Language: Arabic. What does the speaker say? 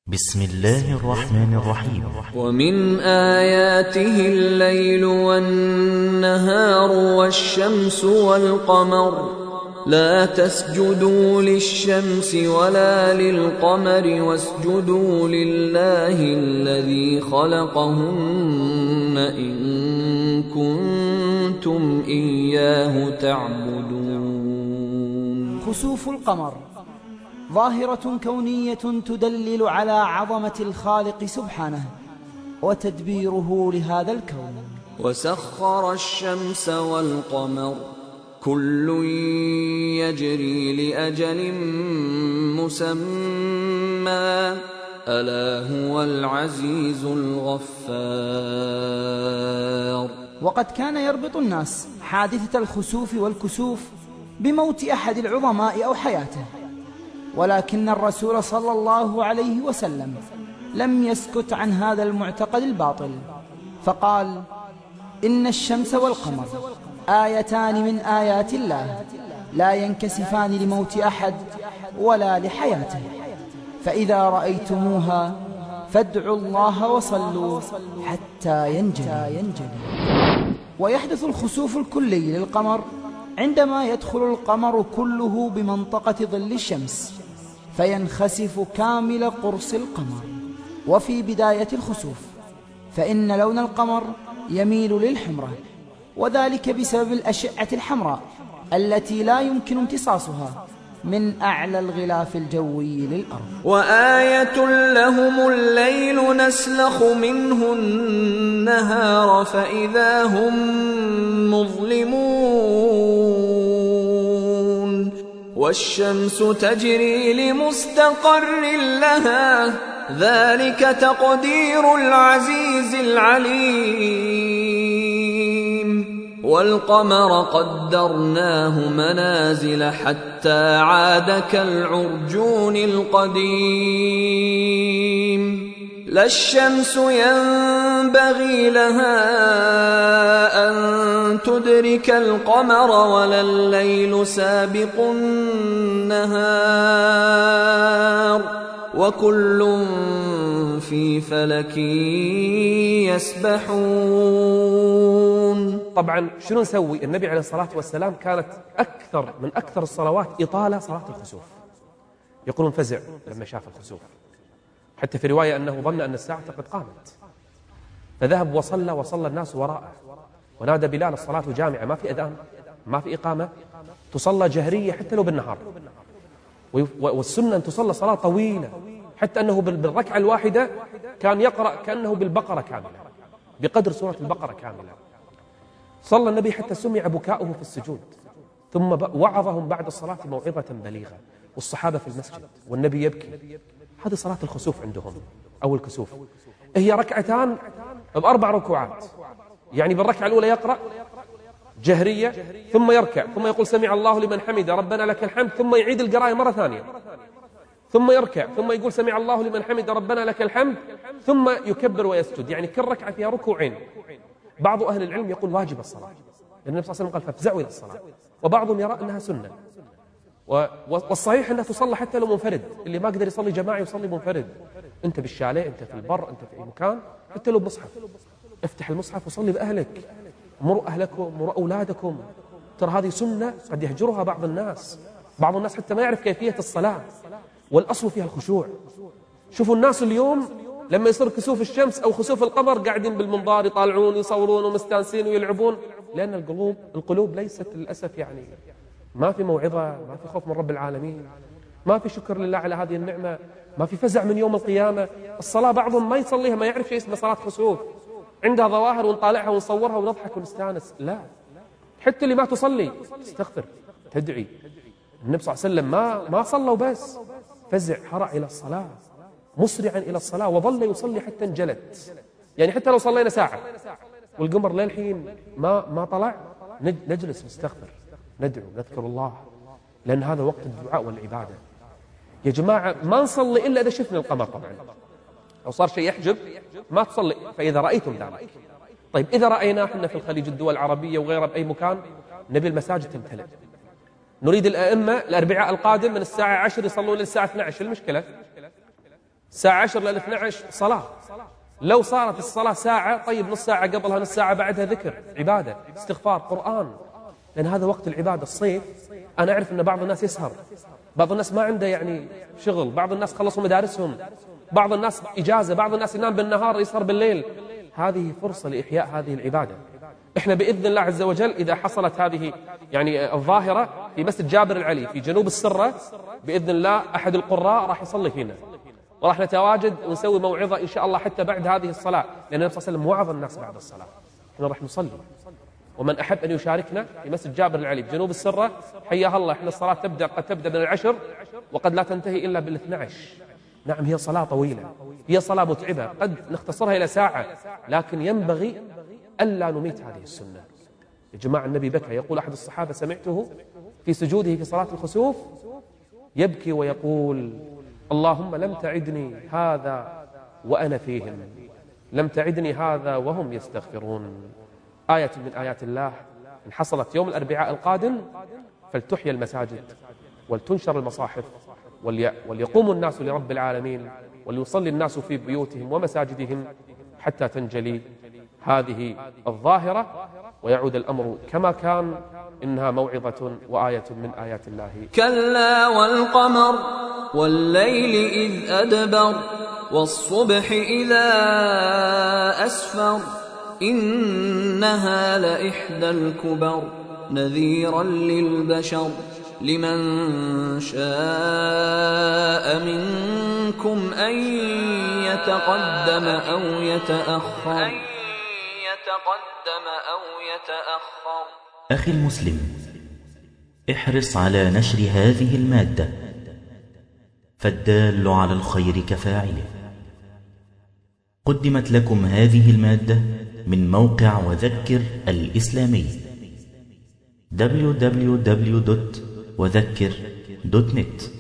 بسم الله الرحمن الرحيم. ومن آياته الليل والنهار والشمس والقمر لا تسجدوا للشمس ولا للقمر واسجدوا لله الذي خلقهن إن كنتم إياه تعبدون. خسوف القمر ظاهرة كونية تدلل على عظمة الخالق سبحانه وتدبيره لهذا الكون. وسخر الشمس والقمر كل يجري لأجل مسمى ألا هو العزيز الغفار. وقد كان يربط الناس حادثة الخسوف والكسوف بموت أحد العظماء أو حياته، ولكن الرسول صلى الله عليه وسلم لم يسكت عن هذا المعتقد الباطل، فقال: إن الشمس والقمر آيتان من آيات الله لا ينكسفان لموت أحد ولا لحياته، فإذا رأيتموها فادعوا الله وصلوا حتى ينجلي. ويحدث الخسوف الكلي للقمر عندما يدخل القمر كله بمنطقة ظل الشمس فينخسف كامل قرص القمر. وفي بداية الخسوف فإن لون القمر يميل للحمرة، وذلك بسبب الأشعة الحمراء التي لا يمكن امتصاصها من أعلى الغلاف الجوي للأرض. وآية لهم الليل نسلخ منه النهار فإذا هم مظلمون والشمس تجري لمستقر لها ذلك تقدير العزيز العليم. والقمر قدرناه منازل حتى عاد كالعرجون القديم. لا الشمس ينبغي لها أن تدرك القمر ولا الليل سابق النهار وكل في فلك يسبحون. طبعا شنو نسوي؟ النبي عليه الصلاة والسلام كانت من أكثر الصلوات إطالة صلاة الخسوف. يقولون فزع لما شاف الخسوف، حتى في رواية أنه ظن أن الساعة قد قامت، فذهب وصلى الناس وراءه، ونادى بلال الصلاة جامعة، ما في أذان ما في إقامة، تصلى جهرية حتى لو بالنهار. والسنة أن تصلى صلاة طويلة، حتى أنه بالركعة الواحدة كان يقرأ كأنه بالبقرة كاملة، بقدر سورة البقرة كاملة. صلى النبي حتى سمع بكاؤه في السجود، ثم وعظهم بعد الصلاة موعظة بليغة، والصحابة في المسجد والنبي يبكي. هذه صلاة الخسوف عندهم أو الكسوف، هي ركعتان ب4 ركوعات، يعني بالركعة الأولى يقرأ جهرية ثم يركع ثم يقول سمع الله لمن حمده ربنا لك الحمد، ثم يعيد القراءة مرة ثانية، ثم يركع ثم يقول سمع الله لمن حمده ربنا لك الحمد، ثم يكبر ويسجد، يعني كل ركعة فيها ركوعين. بعض أهل العلم يقول واجب الصلاة، لأن النبي صلى الله عليه وسلم قال فافزعوا إلى الصلاة، وبعضهم يرى أنها سنة. والصحيح أنها تصلى حتى لو منفرد، اللي ما قدر يصلي جماعي يصلي منفرد، أنت بالشاليه، أنت في البر، أنت في أي مكان، حتى لو بمصحف، افتح المصحف وصلي بأهلك، مروا أهلكم، مروا أولادكم. ترى هذه سنة قد يهجرها بعض الناس حتى ما يعرف كيفية الصلاة، والأصل فيها الخشوع. شوفوا الناس اليوم لما يصير كسوف الشمس أو خسوف القمر قاعدين بالمنظار يطالعون يصورون ومستانسين ويلعبون، لأن القلوب ليست للأسف، يعني ما في موعظة، ما في خوف من رب العالمين، ما في شكر لله على هذه النعمة، ما في فزع من يوم القيامة. الصلاة بعضهم ما يصليها، ما يعرف شيء اسمه صلاة خسوف، عندها ظواهر ونطالعها ونصورها ونضحك ونستانس. لا، حتى اللي ما تصلي تستغفر تدعي. النبي صلى الله عليه وسلم ما صلى وبس، فزع هرع إلى الصلاة مسرعا إلى الصلاة، وظل يصلي حتى انجلت. يعني حتى لو صلينا ساعة والقمر للحين ما طلع، نجلس نستغفر ندعو نذكر الله، لأن هذا وقت الدعاء والعبادة. يا جماعة ما نصلي إلا إذا شفنا القمر، طبعا لو صار شيء يحجب ما تصلي، فإذا رأيتم ذلك. طيب إذا رأيناه احنا في الخليج، الدول العربية وغيرها بأي مكان، نبي المساجد تمتلئ. نريد الأئمة الأربعاء القادم من الساعة 10 يصلون للساعة 12. المشكلة الساعة 10 إلى 12 صلاة. لو صارت الصلاة ساعة، طيب نص ساعة قبلها، نص ساعة بعدها ذكر، عبادة، استغفار، قرآن، لأن هذا وقت العبادة. الصيف أنا أعرف أن بعض الناس يسهر، بعض الناس ما عنده يعني شغل، بعض الناس خلصوا مدارسهم، بعض الناس إجازة، بعض الناس ينام بالنهار يسهر بالليل. هذه فرصة لإحياء هذه العبادة. إحنا بإذن الله عز وجل إذا حصلت هذه يعني الظاهرة في مسجد جابر العلي في جنوب السرة، بإذن الله أحد القراء راح يصلي فينا، وراح نتواجد ونسوي موعظة إن شاء الله حتى بعد هذه الصلاة، لأن النبي صلى الله عليه وسلم وعظ الناس بعد الصلاة. إحنا راح نصلي، ومن أحب أن يشاركنا في مسجد جابر العلي بجنوب السرة حياها الله. إحنا الصلاة قد تبدأ من 10 وقد لا تنتهي إلا بال12. نعم، هي صلاة طويلة، هي صلاة متعبة، قد نختصرها إلى ساعة، لكن ينبغي ألا نميت هذه السنة. يا جماعة النبي بكى، يقول أحد الصحابة سمعته في سجوده في صلاة الخسوف يبكي ويقول: اللهم لم تعدني هذا وأنا فيهم، لم تعدني هذا وهم يستغفرون. آية من آيات الله إن حصلت يوم الأربعاء القادم فلتحيى المساجد ولتنشر المصاحف وليقوم الناس لرب العالمين وليصلي الناس في بيوتهم ومساجدهم حتى تنجلي هذه الظاهرة ويعود الأمر كما كان. إنها موعظة وآية من آيات الله. كلا والقمر والليل إذ أدبر والصبح إذا أسفر إنها لإحدى الكبر نذيرا للبشر لمن شاء منكم أن يتقدم أو يتأخر. أخي المسلم، احرص على نشر هذه المادة، فالدال على الخير كفاعله. قدمت لكم هذه المادة من موقع وذكر الإسلامي www.وذكر.net.